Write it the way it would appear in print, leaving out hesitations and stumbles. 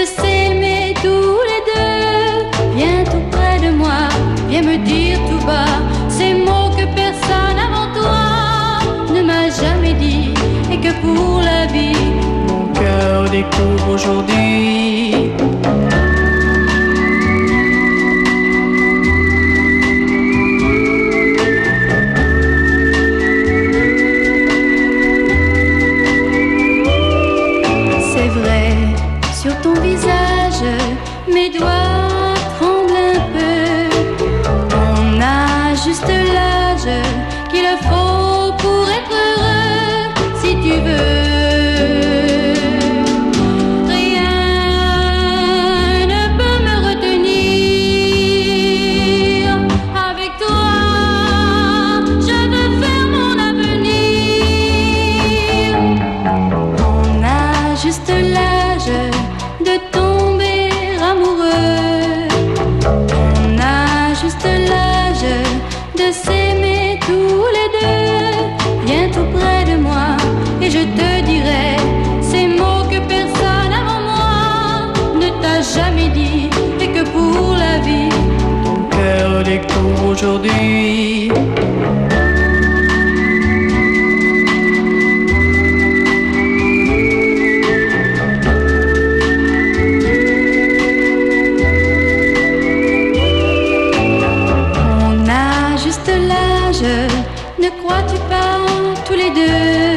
de s'aimer tous les deux. Viens tout près de moi, viens me dire tout bas ces mots que personne avant toi ne m'a jamais dit, et que pour la vie mon cœur découvre aujourd'hui. C'est vrai, sur ton visage, mes doigts tremblent un peu. On a juste l'âge qu'il faut pour être heureux, si tu veux. S'aimer tous les deux, viens tout près de moi et je te dirai ces mots que personne avant moi ne t'a jamais dit, et que pour la vie ton cœur découvre aujourd'hui. Ne crois-tu pas tous les deux?